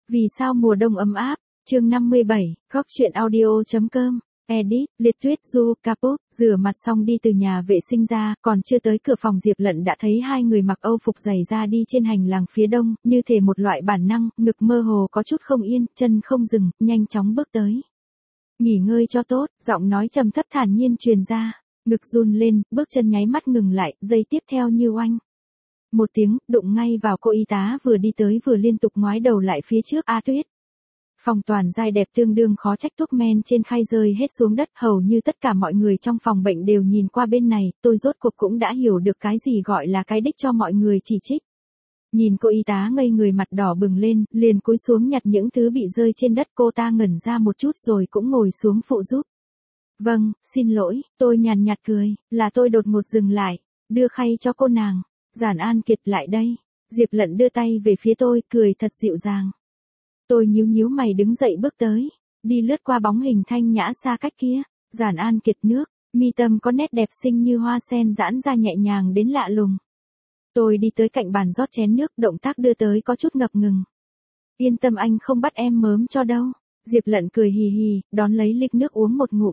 Vì sao mùa đông ấm áp? Chương 57, góc truyện audio.com. Edit, Liệt Tuyết Du, Capop, rửa mặt xong đi từ nhà vệ sinh ra, còn chưa tới cửa phòng Diệp Lận đã thấy hai người mặc âu phục giày ra đi trên hành lang phía đông, như thể một loại bản năng, ngực mơ hồ có chút không yên, chân không dừng, nhanh chóng bước tới. Nghỉ ngơi cho tốt, giọng nói trầm thấp thản nhiên truyền ra, ngực run lên, bước chân nháy mắt ngừng lại, giây tiếp theo như oanh. Một tiếng, đụng ngay vào cô y tá vừa đi tới vừa liên tục ngoái đầu lại phía trước. A Tuyết. Phòng toàn giai đẹp tương đương khó trách thuốc men trên khay rơi hết xuống đất, hầu như tất cả mọi người trong phòng bệnh đều nhìn qua bên này, tôi rốt cuộc cũng đã hiểu được cái gì gọi là cái đích cho mọi người chỉ trích. Nhìn cô y tá ngây người mặt đỏ bừng lên, liền cúi xuống nhặt những thứ bị rơi trên đất, cô ta ngẩn ra một chút rồi cũng ngồi xuống phụ giúp. Vâng, xin lỗi, tôi nhàn nhạt cười, là tôi đột ngột dừng lại, đưa khay cho cô nàng. Giản An Kiệt lại đây. Diệp Lận đưa tay về phía tôi, cười thật dịu dàng. Tôi nhíu mày đứng dậy bước tới, đi lướt qua bóng hình thanh nhã xa cách kia. Giản An Kiệt nước, mi tâm có nét đẹp xinh như hoa sen giãn ra nhẹ nhàng đến lạ lùng. Tôi đi tới cạnh bàn rót chén nước, động tác đưa tới có chút ngập ngừng. Yên tâm, anh không bắt em mớm cho đâu. Diệp Lận cười hì hì, đón lấy ly nước uống một ngụm.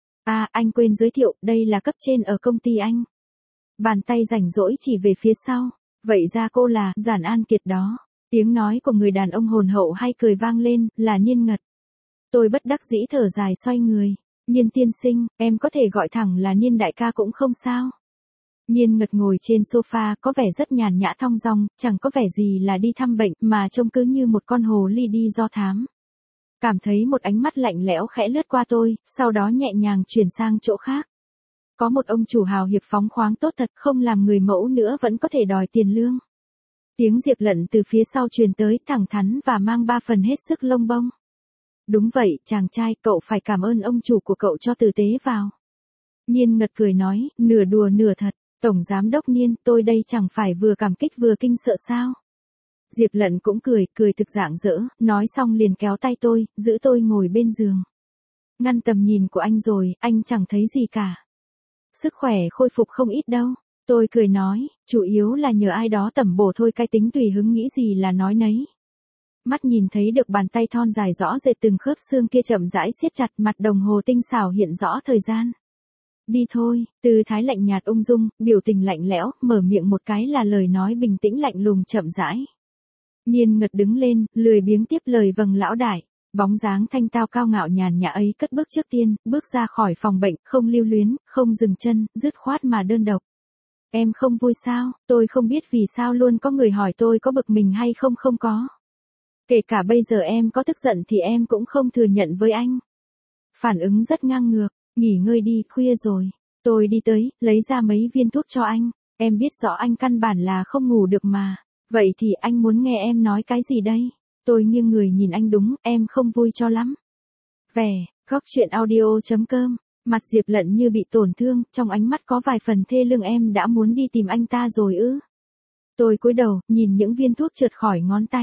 À, anh quên giới thiệu, đây là cấp trên ở công ty anh. Bàn tay rảnh rỗi chỉ về phía sau. Vậy ra cô là Giản An Kiệt đó. Tiếng nói của người đàn ông hồn hậu hay cười vang lên, là Nhiên Ngật. Tôi bất đắc dĩ thở dài xoay người. Nhiên tiên sinh, em có thể gọi thẳng là Nhiên đại ca cũng không sao. Nhiên Ngật ngồi trên sofa, có vẻ rất nhàn nhã thong dong, chẳng có vẻ gì là đi thăm bệnh, mà trông cứ như một con hồ ly đi do thám. Cảm thấy một ánh mắt lạnh lẽo khẽ lướt qua tôi, sau đó nhẹ nhàng chuyển sang chỗ khác. Có một ông chủ hào hiệp phóng khoáng tốt thật, không làm người mẫu nữa vẫn có thể đòi tiền lương. Tiếng Diệp Lận từ phía sau truyền tới, thẳng thắn và mang ba phần hết sức lông bông. Đúng vậy, chàng trai, cậu phải cảm ơn ông chủ của cậu cho tử tế vào. Nhiên Ngật cười nói, nửa đùa nửa thật, Tổng Giám đốc Nhiên, tôi đây chẳng phải vừa cảm kích vừa kinh sợ sao. Diệp Lận cũng cười thực rạng rỡ, nói xong liền kéo tay tôi, giữ tôi ngồi bên giường. Ngăn tầm nhìn của anh rồi, anh chẳng thấy gì cả. Sức khỏe khôi phục không ít đâu. Tôi cười nói, chủ yếu là nhờ ai đó tẩm bổ thôi, cái tính tùy hứng nghĩ gì là nói nấy. Mắt nhìn thấy được bàn tay thon dài rõ rệt từng khớp xương kia chậm rãi siết chặt, mặt đồng hồ tinh xảo hiện rõ thời gian. Đi thôi, tư thái lạnh nhạt ung dung, biểu tình lạnh lẽo, mở miệng một cái là lời nói bình tĩnh lạnh lùng chậm rãi. Nhiên Ngật đứng lên, lười biếng tiếp lời, vâng lão đại. Bóng dáng thanh tao cao ngạo nhàn nhã ấy cất bước trước tiên, bước ra khỏi phòng bệnh, không lưu luyến, không dừng chân, dứt khoát mà đơn độc. Em không vui sao? Tôi không biết vì sao luôn có người hỏi tôi có bực mình hay không, không có. Kể cả bây giờ em có tức giận thì em cũng không thừa nhận với anh. Phản ứng rất ngang ngược, nghỉ ngơi đi, khuya rồi. Tôi đi tới, lấy ra mấy viên thuốc cho anh. Em biết rõ anh căn bản là không ngủ được mà. Vậy thì anh muốn nghe em nói cái gì đây? Tôi nghiêng người nhìn anh, đúng, em không vui cho lắm. Vẻ, góc truyện audio.com. Mặt Diệp Lận như bị tổn thương, trong ánh mắt có vài phần thê lương, em đã muốn đi tìm anh ta rồi ư? Tôi cúi đầu, nhìn những viên thuốc trượt khỏi ngón tay.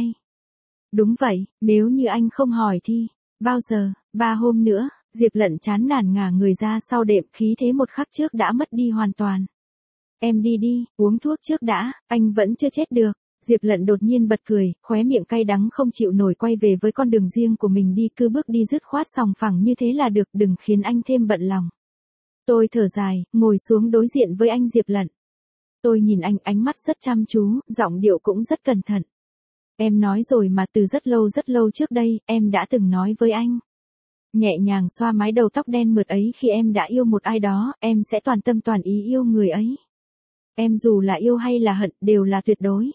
Đúng vậy, nếu như anh không hỏi thì, bao giờ, 3 hôm nữa. Diệp Lận chán nản ngả người ra sau đệm, khí thế một khắc trước đã mất đi hoàn toàn. Em đi đi, uống thuốc trước đã, anh vẫn chưa chết được. Diệp Lận đột nhiên bật cười, khóe miệng cay đắng không chịu nổi, quay về với con đường riêng của mình đi, cứ bước đi dứt khoát sòng phẳng như thế là được, đừng khiến anh thêm bận lòng. Tôi thở dài, ngồi xuống đối diện với anh Diệp Lận. Tôi nhìn anh, ánh mắt rất chăm chú, giọng điệu cũng rất cẩn thận. Em nói rồi mà, từ rất lâu trước đây, em đã từng nói với anh. Nhẹ nhàng xoa mái đầu tóc đen mượt ấy, khi em đã yêu một ai đó, em sẽ toàn tâm toàn ý yêu người ấy. Em dù là yêu hay là hận, đều là tuyệt đối.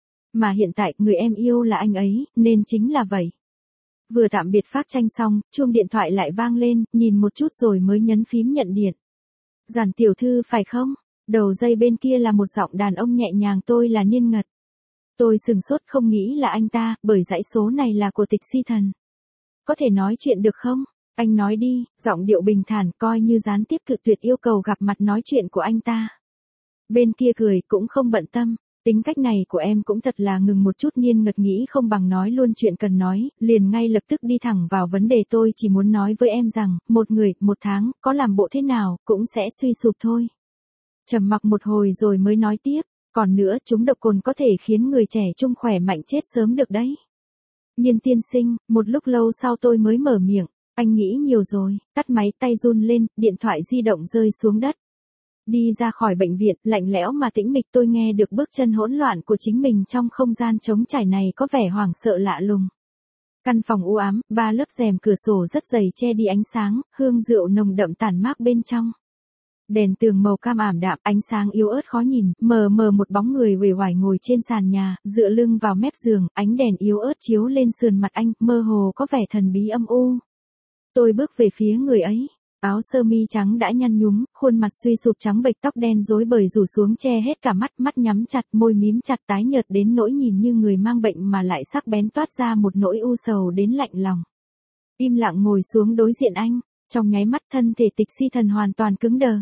Mà hiện tại, người em yêu là anh ấy, nên chính là vậy. Vừa tạm biệt phát tranh xong, chuông điện thoại lại vang lên, nhìn một chút rồi mới nhấn phím nhận điện. Giản tiểu thư phải không? Đầu dây bên kia là một giọng đàn ông nhẹ nhàng, tôi là Nhiên Ngật. Tôi sừng sốt, không nghĩ là anh ta, bởi dãy số này là của Tịch Si Thần. Có thể nói chuyện được không? Anh nói đi, giọng điệu bình thản, coi như gián tiếp cự tuyệt yêu cầu gặp mặt nói chuyện của anh ta. Bên kia cười, cũng không bận tâm. Tính cách này của em cũng thật là, ngừng một chút. Nhiên Ngật nghĩ không bằng nói luôn chuyện cần nói, liền ngay lập tức đi thẳng vào vấn đề. Tôi chỉ muốn nói với em rằng, một người, 1 tháng, có làm bộ thế nào, cũng sẽ suy sụp thôi. Trầm mặc một hồi rồi mới nói tiếp, còn nữa, chúng độc cồn có thể khiến người trẻ trung khỏe mạnh chết sớm được đấy. Nhiên tiên sinh, một lúc lâu sau tôi mới mở miệng, anh nghĩ nhiều rồi, tắt máy, tay run lên, điện thoại di động rơi xuống đất. Đi ra khỏi bệnh viện, lạnh lẽo mà tĩnh mịch, tôi nghe được bước chân hỗn loạn của chính mình trong không gian trống trải này có vẻ hoảng sợ lạ lùng. Căn phòng u ám, 3 lớp rèm cửa sổ rất dày che đi ánh sáng, hương rượu nồng đậm tản mát bên trong. Đèn tường màu cam ảm đạm, ánh sáng yếu ớt khó nhìn, mờ mờ một bóng người uể oải ngồi trên sàn nhà, dựa lưng vào mép giường, ánh đèn yếu ớt chiếu lên sườn mặt anh, mơ hồ có vẻ thần bí âm u. Tôi bước về phía người ấy. Áo sơ mi trắng đã nhăn nhúm, khuôn mặt suy sụp trắng bệch, tóc đen rối bời rủ xuống che hết cả mắt, mắt nhắm chặt, môi mím chặt, tái nhợt đến nỗi nhìn như người mang bệnh mà lại sắc bén, toát ra một nỗi u sầu đến lạnh lòng. Im lặng ngồi xuống đối diện anh, trong nháy mắt thân thể Tịch Si Thần hoàn toàn cứng đờ.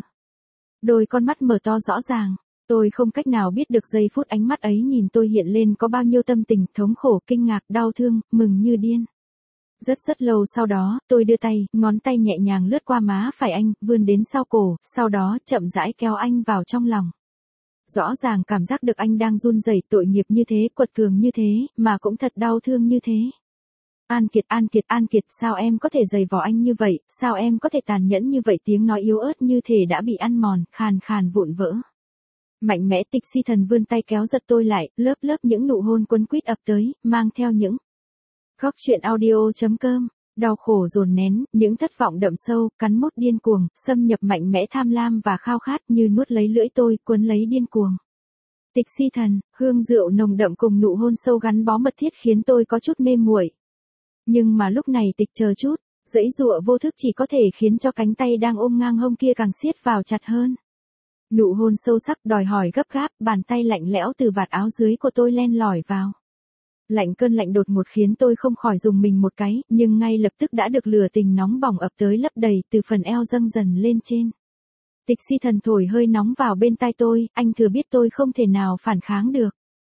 Đôi con mắt mở to rõ ràng, tôi không cách nào biết được giây phút ánh mắt ấy nhìn tôi hiện lên có bao nhiêu tâm tình, thống khổ, kinh ngạc, đau thương, mừng như điên. Rất lâu sau đó, tôi đưa tay, ngón tay nhẹ nhàng lướt qua má phải anh, vươn đến sau cổ, sau đó chậm rãi kéo anh vào trong lòng. Rõ ràng cảm giác được anh đang run rẩy, tội nghiệp như thế, quật cường như thế, mà cũng thật đau thương như thế. An Kiệt, sao em có thể giày vò anh như vậy, sao em có thể tàn nhẫn như vậy, tiếng nói yếu ớt như thể đã bị ăn mòn, khàn khàn vụn vỡ. Mạnh mẽ Tịch Si Thần vươn tay kéo giật tôi lại, lớp những nụ hôn quấn quýt ập tới, mang theo những góc truyện audio.com, đau khổ dồn nén, những thất vọng đậm sâu, cắn mút điên cuồng, xâm nhập mạnh mẽ tham lam và khao khát như nuốt lấy lưỡi tôi, cuốn lấy điên cuồng. Tịch Si Thần, hương rượu nồng đậm cùng nụ hôn sâu gắn bó mật thiết khiến tôi có chút mê muội. Nhưng mà lúc này Tịch chờ chút, giãy giụa vô thức chỉ có thể khiến cho cánh tay đang ôm ngang hông kia càng siết vào chặt hơn. Nụ hôn sâu sắc đòi hỏi gấp gáp, bàn tay lạnh lẽo từ vạt áo dưới của tôi len lỏi vào. Cơn lạnh đột ngột khiến tôi không khỏi rùng mình một cái, nhưng ngay lập tức đã được lửa tình nóng bỏng ập tới lấp đầy từ phần eo dâng dần lên trên. Tịch Si Thần thổi hơi nóng vào bên tai tôi, anh thừa biết tôi không thể nào phản kháng được.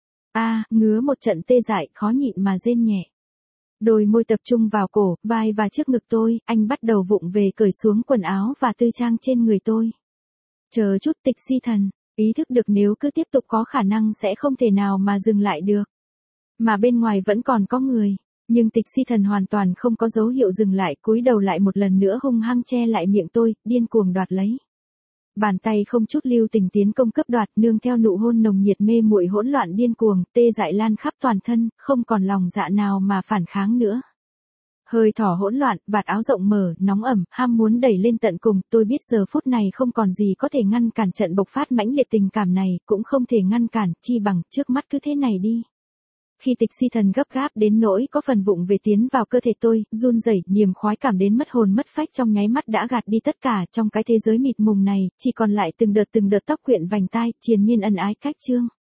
Ngứa một trận tê dại, khó nhịn mà rên nhẹ. Đôi môi tập trung vào cổ, vai và trước ngực tôi, anh bắt đầu vụng về cởi xuống quần áo và tư trang trên người tôi. Chờ chút Tịch Si Thần, ý thức được nếu cứ tiếp tục có khả năng sẽ không thể nào mà dừng lại được. Mà bên ngoài vẫn còn có người, nhưng Tịch Si Thần hoàn toàn không có dấu hiệu dừng lại, cúi đầu lại một lần nữa hung hăng che lại miệng tôi, điên cuồng đoạt lấy. Bàn tay không chút lưu tình tiến công cướp đoạt, nương theo nụ hôn nồng nhiệt mê muội hỗn loạn điên cuồng, tê dại lan khắp toàn thân, không còn lòng dạ nào mà phản kháng nữa. Hơi thở hỗn loạn, vạt áo rộng mở, nóng ẩm, ham muốn đẩy lên tận cùng, tôi biết giờ phút này không còn gì có thể ngăn cản trận bộc phát mãnh liệt tình cảm này, cũng không thể ngăn cản, chi bằng trước mắt cứ thế này đi. Khi Tịch Si Thần gấp gáp đến nỗi có phần vụng về tiến vào cơ thể tôi, run rẩy, niềm khoái cảm đến mất hồn mất phách trong nháy mắt đã gạt đi tất cả, trong cái thế giới mịt mùng này, chỉ còn lại từng đợt tóc quyện vành tai, triền miên ân ái cách chương.